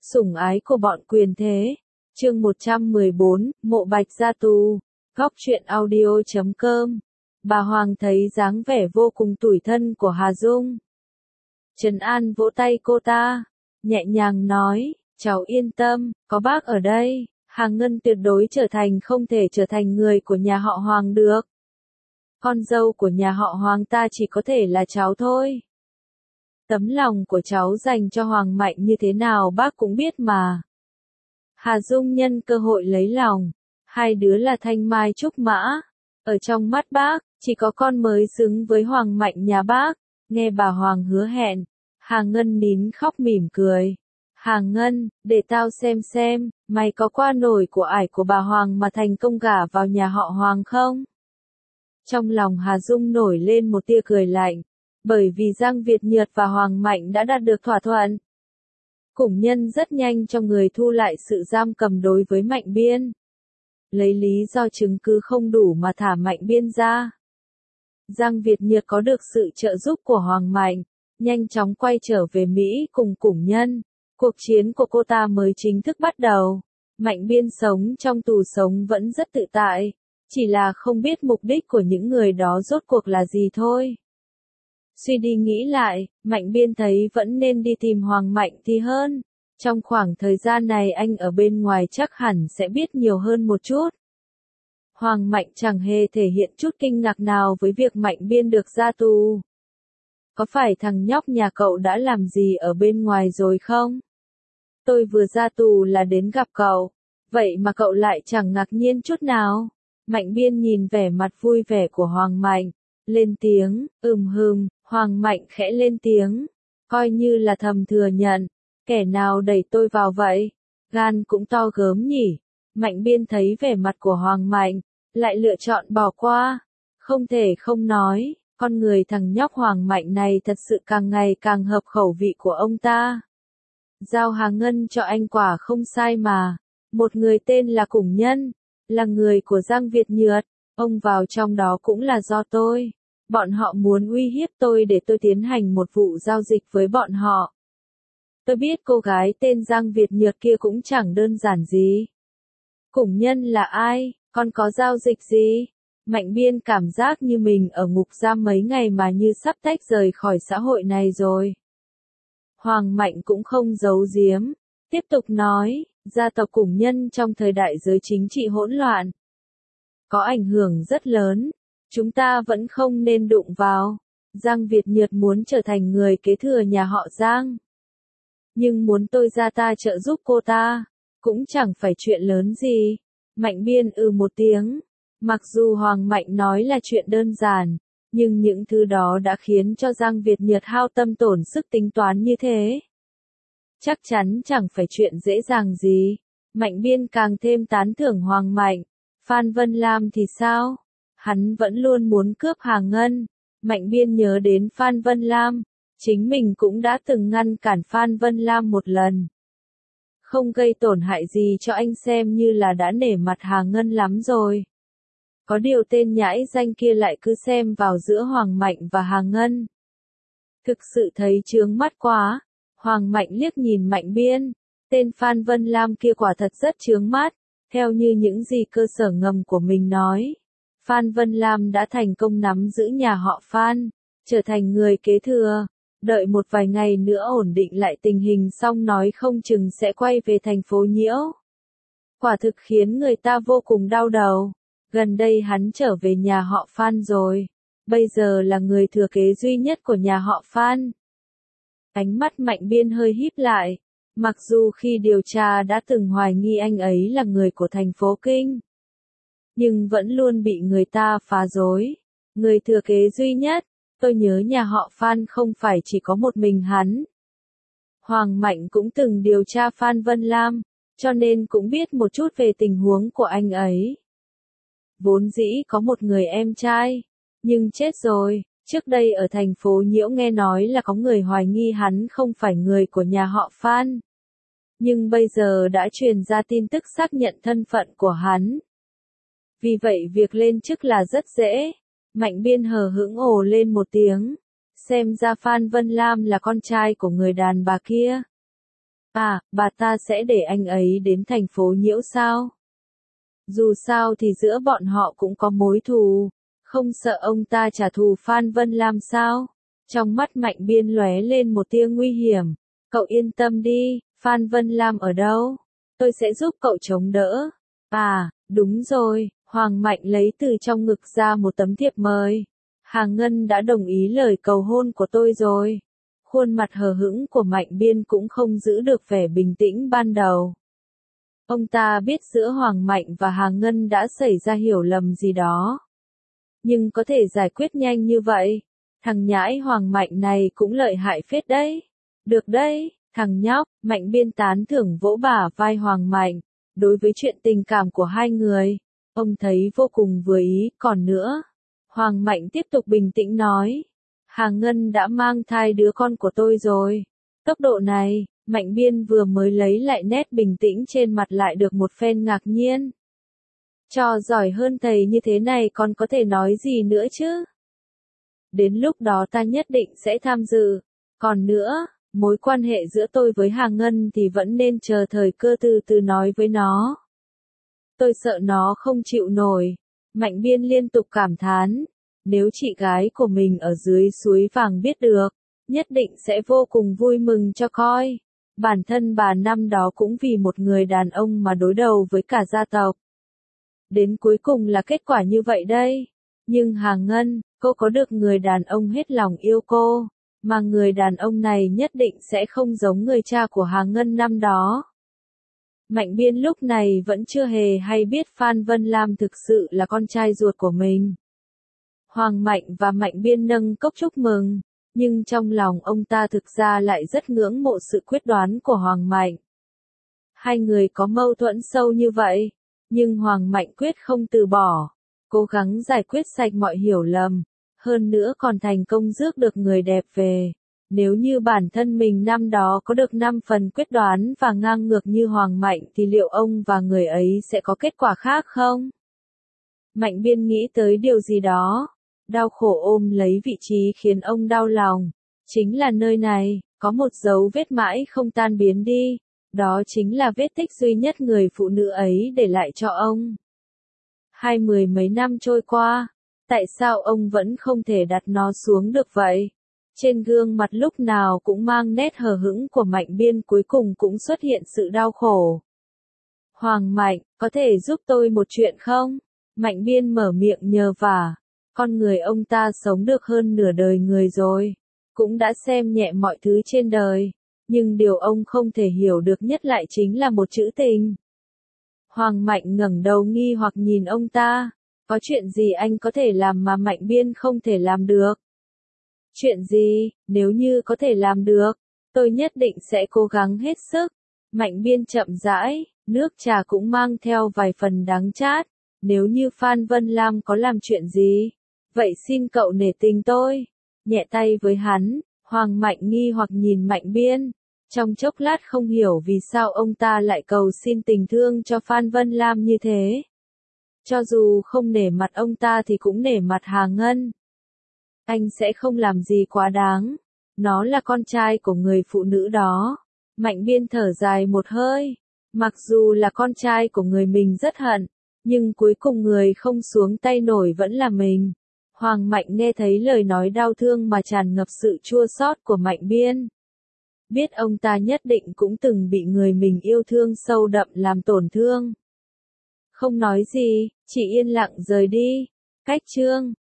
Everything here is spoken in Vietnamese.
Sủng ái của bọn quyền thế. Chương 114, Mộ Bạch ra tù. Góc truyện audio.com. Bà Hoàng thấy dáng vẻ vô cùng tủi thân của Hà Dung. Trấn An vỗ tay cô ta, nhẹ nhàng nói, cháu yên tâm, có bác ở đây, Hà Ngân tuyệt đối không thể trở thành người của nhà họ Hoàng được. Con dâu của nhà họ Hoàng ta chỉ có thể là cháu thôi. Tấm lòng của cháu dành cho Hoàng Mạnh như thế nào bác cũng biết mà. Hà Dung nhân cơ hội lấy lòng, hai đứa là thanh mai trúc mã. Ở trong mắt bác, chỉ có con mới xứng với Hoàng Mạnh nhà bác. Nghe bà Hoàng hứa hẹn, Hà Ngân nín khóc mỉm cười. Hà Ngân, để tao xem, mày có qua nổi của ải của bà Hoàng mà thành công gả vào nhà họ Hoàng không? Trong lòng Hà Dung nổi lên một tia cười lạnh, bởi vì Giang Việt Nhược và Hoàng Mạnh đã đạt được thỏa thuận. Củng Nhân rất nhanh cho người thu lại sự giam cầm đối với Mạnh Biên. Lấy lý do chứng cứ không đủ mà thả Mạnh Biên ra. Giang Việt Nhược có được sự trợ giúp của Hoàng Mạnh, nhanh chóng quay trở về Mỹ cùng Củng Nhân. Cuộc chiến của cô ta mới chính thức bắt đầu. Mạnh Biên sống trong tù sống vẫn rất tự tại, chỉ là không biết mục đích của những người đó rốt cuộc là gì thôi. Suy đi nghĩ lại, Mạnh Biên thấy vẫn nên đi tìm Hoàng Mạnh thì hơn. Trong khoảng thời gian này anh ở bên ngoài chắc hẳn sẽ biết nhiều hơn một chút. Hoàng Mạnh chẳng hề thể hiện chút kinh ngạc nào với việc Mạnh Biên được ra tù. Có phải thằng nhóc nhà cậu đã làm gì ở bên ngoài rồi không? Tôi vừa ra tù là đến gặp cậu, vậy mà cậu lại chẳng ngạc nhiên chút nào. Mạnh Biên nhìn vẻ mặt vui vẻ của Hoàng Mạnh, lên tiếng, Hoàng Mạnh khẽ lên tiếng, coi như là thầm thừa nhận, kẻ nào đẩy tôi vào vậy, gan cũng to gớm nhỉ. Mạnh Biên thấy vẻ mặt của Hoàng Mạnh, lại lựa chọn bỏ qua, không thể không nói, con người thằng nhóc Hoàng Mạnh này thật sự càng ngày càng hợp khẩu vị của ông ta. Giao Hà Ngân cho anh quả không sai mà, một người tên là Củng Nhân, là người của Giang Việt Nhược, ông vào trong đó cũng là do tôi. Bọn họ muốn uy hiếp tôi để tôi tiến hành một vụ giao dịch với bọn họ. Tôi biết cô gái tên Giang Việt Nhược kia cũng chẳng đơn giản gì. Củng Nhân là ai, còn có giao dịch gì? Mạnh Biên cảm giác như mình ở ngục giam mấy ngày mà như sắp tách rời khỏi xã hội này rồi. Hoàng Mạnh cũng không giấu giếm, tiếp tục nói, gia tộc Củng Nhân trong thời đại giới chính trị hỗn loạn, có ảnh hưởng rất lớn, chúng ta vẫn không nên đụng vào. Giang Việt Nhược muốn trở thành người kế thừa nhà họ Giang. Nhưng muốn tôi ra ta trợ giúp cô ta, cũng chẳng phải chuyện lớn gì. Mạnh Biên một tiếng. Mặc dù Hoàng Mạnh nói là chuyện đơn giản, nhưng những thứ đó đã khiến cho Giang Việt Nhược hao tâm tổn sức tính toán như thế. Chắc chắn chẳng phải chuyện dễ dàng gì. Mạnh Biên càng thêm tán thưởng Hoàng Mạnh. Phan Vân Lam thì sao? Hắn vẫn luôn muốn cướp Hà Ngân. Mạnh Biên nhớ đến Phan Vân Lam. Chính mình cũng đã từng ngăn cản Phan Vân Lam một lần. Không gây tổn hại gì cho anh xem như là đã nể mặt Hà Ngân lắm rồi. Có điều tên nhãi danh kia lại cứ xem vào giữa Hoàng Mạnh và Hà Ngân. Thực sự thấy chướng mắt quá. Hoàng Mạnh liếc nhìn Mạnh Biên. Tên Phan Vân Lam kia quả thật rất chướng mắt. Theo như những gì cơ sở ngầm của mình nói, Phan Vân Lam đã thành công nắm giữ nhà họ Phan, trở thành người kế thừa. Đợi một vài ngày nữa ổn định lại tình hình xong nói không chừng sẽ quay về thành phố Nhiễu. Quả thực khiến người ta vô cùng đau đầu. Gần đây hắn trở về nhà họ Phan rồi. Bây giờ là người thừa kế duy nhất của nhà họ Phan. Ánh mắt Mạnh Biên hơi híp lại. Mặc dù khi điều tra đã từng hoài nghi anh ấy là người của thành phố Kinh, nhưng vẫn luôn bị người ta phá rối. Người thừa kế duy nhất, tôi nhớ nhà họ Phan không phải chỉ có một mình hắn. Hoàng Mạnh cũng từng điều tra Phan Vân Lam, cho nên cũng biết một chút về tình huống của anh ấy. Vốn dĩ có một người em trai, nhưng chết rồi. Trước đây ở thành phố Nhiễu nghe nói là có người hoài nghi hắn không phải người của nhà họ Phan. Nhưng bây giờ đã truyền ra tin tức xác nhận thân phận của hắn. Vì vậy việc lên chức là rất dễ. Mạnh Biên hờ hững ồ lên một tiếng. Xem ra Phan Vân Lam là con trai của người đàn bà kia. À, bà ta sẽ để anh ấy đến thành phố Nhiễu sao? Dù sao thì giữa bọn họ cũng có mối thù, không sợ ông ta trả thù Phan Vân Lam sao? Trong mắt Mạnh Biên lóe lên một tia nguy hiểm. Cậu yên tâm đi, Phan Vân Lam ở đâu? Tôi sẽ giúp cậu chống đỡ. À, đúng rồi, Hoàng Mạnh lấy từ trong ngực ra một tấm thiệp mời. Hà Ngân đã đồng ý lời cầu hôn của tôi rồi. Khuôn mặt hờ hững của Mạnh Biên cũng không giữ được vẻ bình tĩnh ban đầu. Ông ta biết giữa Hoàng Mạnh và Hà Ngân đã xảy ra hiểu lầm gì đó. Nhưng có thể giải quyết nhanh như vậy. Thằng nhãi Hoàng Mạnh này cũng lợi hại phết đấy. Được đấy, thằng nhóc, Mạnh Biên tán thưởng vỗ bả vai Hoàng Mạnh. Đối với chuyện tình cảm của hai người, ông thấy vô cùng vừa ý. Còn nữa, Hoàng Mạnh tiếp tục bình tĩnh nói. Hà Ngân đã mang thai đứa con của tôi rồi. Tốc độ này, Mạnh Biên vừa mới lấy lại nét bình tĩnh trên mặt lại được một phen ngạc nhiên. Trò giỏi hơn thầy như thế này còn có thể nói gì nữa chứ? Đến lúc đó ta nhất định sẽ tham dự. Còn nữa, mối quan hệ giữa tôi với Hà Ngân thì vẫn nên chờ thời cơ từ từ nói với nó. Tôi sợ nó không chịu nổi. Mạnh Biên liên tục cảm thán. Nếu chị gái của mình ở dưới suối vàng biết được, nhất định sẽ vô cùng vui mừng cho coi. Bản thân bà năm đó cũng vì một người đàn ông mà đối đầu với cả gia tộc. Đến cuối cùng là kết quả như vậy đây. Nhưng Hà Ngân, cô có được người đàn ông hết lòng yêu cô, mà người đàn ông này nhất định sẽ không giống người cha của Hà Ngân năm đó. Mạnh Biên lúc này vẫn chưa hề hay biết Phan Vân Lam thực sự là con trai ruột của mình. Hoàng Mạnh và Mạnh Biên nâng cốc chúc mừng, nhưng trong lòng ông ta thực ra lại rất ngưỡng mộ sự quyết đoán của Hoàng Mạnh. Hai người có mâu thuẫn sâu như vậy, nhưng Hoàng Mạnh quyết không từ bỏ, cố gắng giải quyết sạch mọi hiểu lầm, hơn nữa còn thành công rước được người đẹp về. Nếu như bản thân mình năm đó có được 5 phần quyết đoán và ngang ngược như Hoàng Mạnh thì liệu ông và người ấy sẽ có kết quả khác không? Mạnh Biên nghĩ tới điều gì đó. Đau khổ ôm lấy vị trí khiến ông đau lòng. Chính là nơi này, có một dấu vết mãi không tan biến đi. Đó chính là vết tích duy nhất người phụ nữ ấy để lại cho ông. 20 mấy năm trôi qua, tại sao ông vẫn không thể đặt nó xuống được vậy? Trên gương mặt lúc nào cũng mang nét hờ hững của Mạnh Biên cuối cùng cũng xuất hiện sự đau khổ. Hoàng Mạnh, có thể giúp tôi một chuyện không? Mạnh Biên mở miệng nhờ vả. Con người ông ta sống được hơn nửa đời người rồi, cũng đã xem nhẹ mọi thứ trên đời, nhưng điều ông không thể hiểu được nhất lại chính là một chữ tình. Hoàng Mạnh ngẩng đầu nghi hoặc nhìn ông ta, có chuyện gì anh có thể làm mà Mạnh Biên không thể làm được? Chuyện gì, nếu như có thể làm được, tôi nhất định sẽ cố gắng hết sức. Mạnh Biên chậm rãi, nước trà cũng mang theo vài phần đắng chát. Nếu như Phan Vân Lam có làm chuyện gì, vậy xin cậu nể tình tôi. Nhẹ tay với hắn, Hoàng Mạnh nghi hoặc nhìn Mạnh Biên. Trong chốc lát không hiểu vì sao ông ta lại cầu xin tình thương cho Phan Vân Lam như thế. Cho dù không nể mặt ông ta thì cũng nể mặt Hà Ngân. Anh sẽ không làm gì quá đáng. Nó là con trai của người phụ nữ đó. Mạnh Biên thở dài một hơi. Mặc dù là con trai của người mình rất hận, nhưng cuối cùng người không xuống tay nổi vẫn là mình. Hoàng Mạnh nghe thấy lời nói đau thương mà tràn ngập sự chua xót của Mạnh Biên. Biết ông ta nhất định cũng từng bị người mình yêu thương sâu đậm làm tổn thương. Không nói gì, chỉ yên lặng rời đi. Cách chương